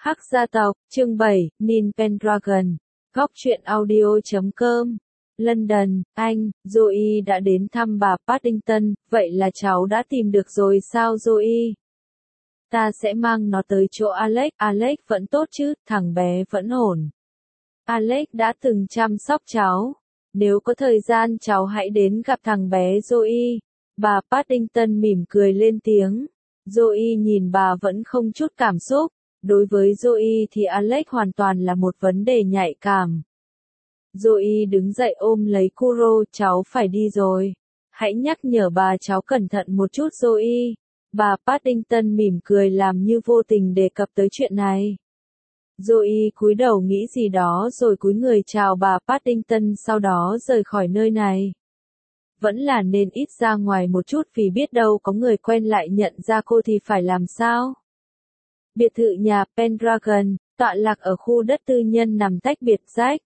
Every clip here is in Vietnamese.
Hắc gia tộc, chương 7, Nin Pendragon, Góc truyện audio.com, London, Anh, Zoe đã đến thăm bà Paddington, vậy là cháu đã tìm được rồi sao Zoe? Ta sẽ mang nó tới chỗ Alex vẫn tốt chứ, thằng bé vẫn ổn. Alex đã từng chăm sóc cháu, nếu có thời gian cháu hãy đến gặp thằng bé Zoe. Bà Paddington mỉm cười lên tiếng. Zoe nhìn bà vẫn không chút cảm xúc. Đối với Zoe thì Alex hoàn toàn là một vấn đề nhạy cảm. Zoe đứng dậy ôm lấy Kuro, cháu phải đi rồi. Hãy nhắc nhở bà cháu cẩn thận một chút Zoe. Bà Paddington mỉm cười làm như vô tình đề cập tới chuyện này. Zoe cúi đầu nghĩ gì đó rồi cúi người chào bà Paddington sau đó rời khỏi nơi này. Vẫn là nên ít ra ngoài một chút vì biết đâu có người quen lại nhận ra cô thì phải làm sao. Biệt thự nhà Pendragon, tọa lạc ở khu đất tư nhân nằm tách biệt Jack.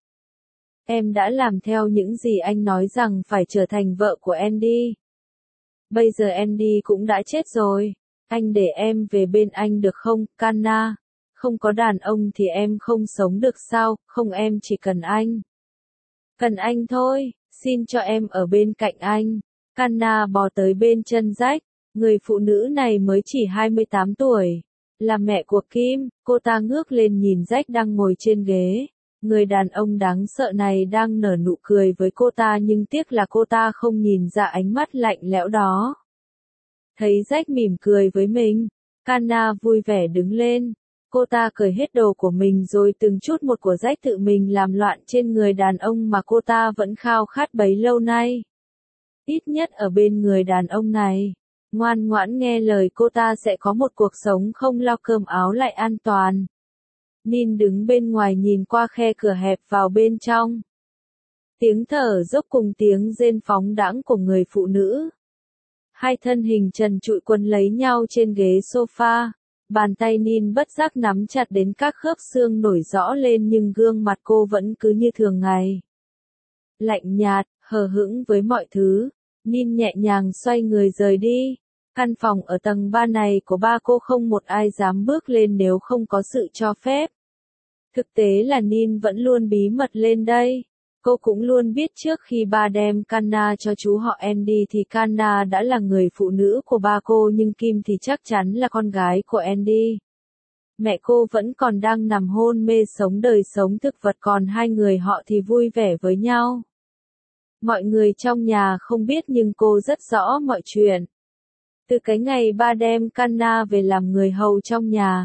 Em đã làm theo những gì anh nói rằng phải trở thành vợ của Andy. Bây giờ Andy cũng đã chết rồi. Anh để em về bên anh được không, Kanna? Không có đàn ông thì em không sống được sao, không em chỉ cần anh. Cần anh thôi, xin cho em ở bên cạnh anh. Kanna bò tới bên chân Jack, người phụ nữ này mới chỉ 28 tuổi. Là mẹ của Kim, cô ta ngước lên nhìn Jack đang ngồi trên ghế. Người đàn ông đáng sợ này đang nở nụ cười với cô ta nhưng tiếc là cô ta không nhìn ra ánh mắt lạnh lẽo đó. Thấy Jack mỉm cười với mình, Kanna vui vẻ đứng lên. Cô ta cởi hết đồ của mình rồi từng chút một của Jack tự mình làm loạn trên người đàn ông mà cô ta vẫn khao khát bấy lâu nay. Ít nhất ở bên người đàn ông này, ngoan ngoãn nghe lời cô ta sẽ có một cuộc sống không lo cơm áo lại an toàn. Nin đứng bên ngoài nhìn qua khe cửa hẹp vào bên trong. Tiếng thở dốc cùng tiếng rên phóng đãng của người phụ nữ. Hai thân hình trần trụi quấn lấy nhau trên ghế sofa. Bàn tay Nin bất giác nắm chặt đến các khớp xương nổi rõ lên nhưng gương mặt cô vẫn cứ như thường ngày. Lạnh nhạt, hờ hững với mọi thứ, Nin nhẹ nhàng xoay người rời đi. Căn phòng ở tầng 3 này của ba cô không một ai dám bước lên nếu không có sự cho phép. Thực tế là Nin vẫn luôn bí mật lên đây. Cô cũng luôn biết trước khi ba đem Kanna cho chú họ Andy thì Kanna đã là người phụ nữ của ba cô nhưng Kim thì chắc chắn là con gái của Andy. Mẹ cô vẫn còn đang nằm hôn mê sống đời sống thực vật còn hai người họ thì vui vẻ với nhau. Mọi người trong nhà không biết nhưng cô rất rõ mọi chuyện. Từ cái ngày ba đem Kanna về làm người hầu trong nhà.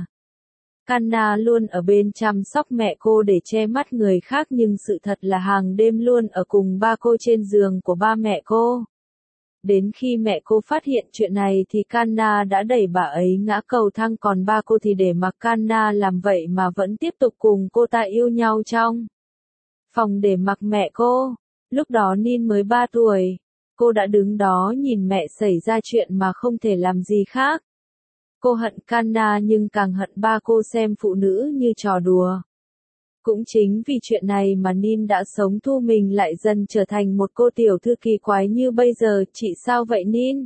Kanna luôn ở bên chăm sóc mẹ cô để che mắt người khác nhưng sự thật là hàng đêm luôn ở cùng ba cô trên giường của ba mẹ cô. Đến khi mẹ cô phát hiện chuyện này thì Kanna đã đẩy bà ấy ngã cầu thang còn ba cô thì để mặc Kanna làm vậy mà vẫn tiếp tục cùng cô ta yêu nhau trong phòng để mặc mẹ cô. Lúc đó Nin mới 3 tuổi. Cô đã đứng đó nhìn mẹ xảy ra chuyện mà không thể làm gì khác. Cô hận Kanna nhưng càng hận ba cô xem phụ nữ như trò đùa. Cũng chính vì chuyện này mà Nin đã sống thu mình lại dần trở thành một cô tiểu thư kỳ quái như bây giờ. Chị sao vậy Nin?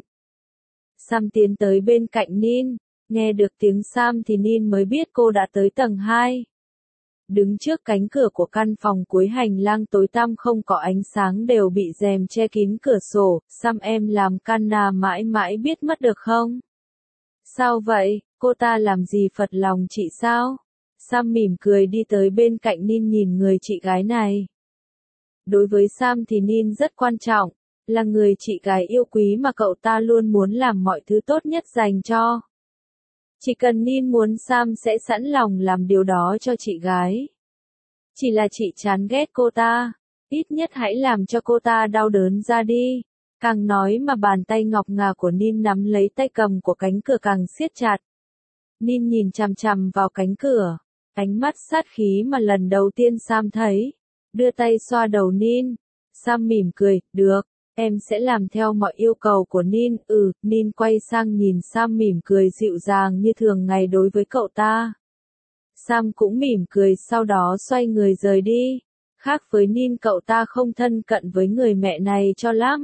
Sam tiến tới bên cạnh Nin. Nghe được tiếng Sam thì Nin mới biết cô đã tới tầng 2. Đứng trước cánh cửa của căn phòng cuối hành lang tối tăm không có ánh sáng đều bị rèm che kín cửa sổ. Sam em làm Kanna mãi mãi biết mất được không? Sao vậy, cô ta làm gì phật lòng chị sao? Sam mỉm cười đi tới bên cạnh Nin nhìn người chị gái này. Đối với Sam thì Nin rất quan trọng, là người chị gái yêu quý mà cậu ta luôn muốn làm mọi thứ tốt nhất dành cho. Chỉ cần Nin muốn Sam sẽ sẵn lòng làm điều đó cho chị gái. Chỉ là chị chán ghét cô ta, ít nhất hãy làm cho cô ta đau đớn ra đi. Càng nói mà bàn tay ngọc ngà của Nin nắm lấy tay cầm của cánh cửa càng siết chặt. Nin nhìn chằm chằm vào cánh cửa, ánh mắt sát khí mà lần đầu tiên Sam thấy. Đưa tay xoa đầu Nin. Sam mỉm cười, được, em sẽ làm theo mọi yêu cầu của Nin. Nin quay sang nhìn Sam mỉm cười dịu dàng như thường ngày đối với cậu ta. Sam cũng mỉm cười sau đó xoay người rời đi. Khác với Nin cậu ta không thân cận với người mẹ này cho lắm.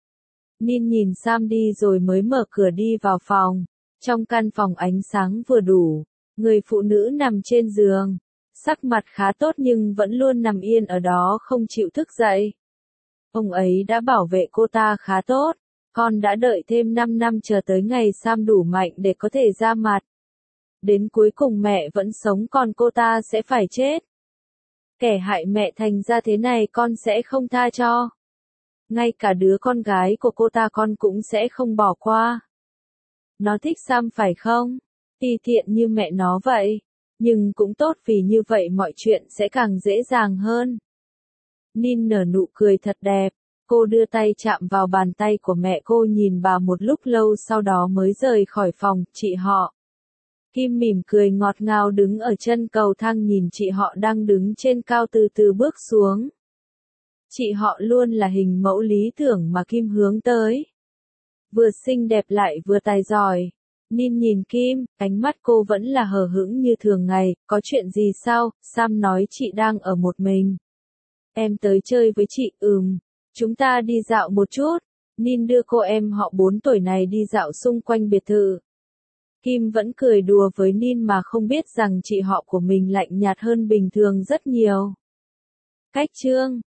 Nin nhìn Sam đi rồi mới mở cửa đi vào phòng. Trong căn phòng ánh sáng vừa đủ. Người phụ nữ nằm trên giường, sắc mặt khá tốt nhưng vẫn luôn nằm yên ở đó không chịu thức dậy. Ông ấy đã bảo vệ cô ta khá tốt, con đã đợi thêm 5 năm chờ tới ngày Sam đủ mạnh để có thể ra mặt. Đến cuối cùng mẹ vẫn sống còn cô ta sẽ phải chết. Kẻ hại mẹ thành ra thế này con sẽ không tha cho. Ngay cả đứa con gái của cô ta con cũng sẽ không bỏ qua. Nó thích Sam phải không? Ti tiện như mẹ nó vậy. Nhưng cũng tốt vì như vậy mọi chuyện sẽ càng dễ dàng hơn. Nin nở nụ cười thật đẹp. Cô đưa tay chạm vào bàn tay của mẹ cô nhìn bà một lúc lâu sau đó mới rời khỏi phòng, chị họ. Kim mỉm cười ngọt ngào đứng ở chân cầu thang nhìn chị họ đang đứng trên cao từ từ bước xuống. Chị họ luôn là hình mẫu lý tưởng mà Kim hướng tới. Vừa xinh đẹp lại vừa tài giỏi. Nin nhìn Kim, ánh mắt cô vẫn là hờ hững như thường ngày, có chuyện gì sao? Sam nói chị đang ở một mình. Em tới chơi với chị, chúng ta đi dạo một chút. Nin đưa cô em họ 4 tuổi này đi dạo xung quanh biệt thự. Kim vẫn cười đùa với Nin mà không biết rằng chị họ của mình lạnh nhạt hơn bình thường rất nhiều. Cách chương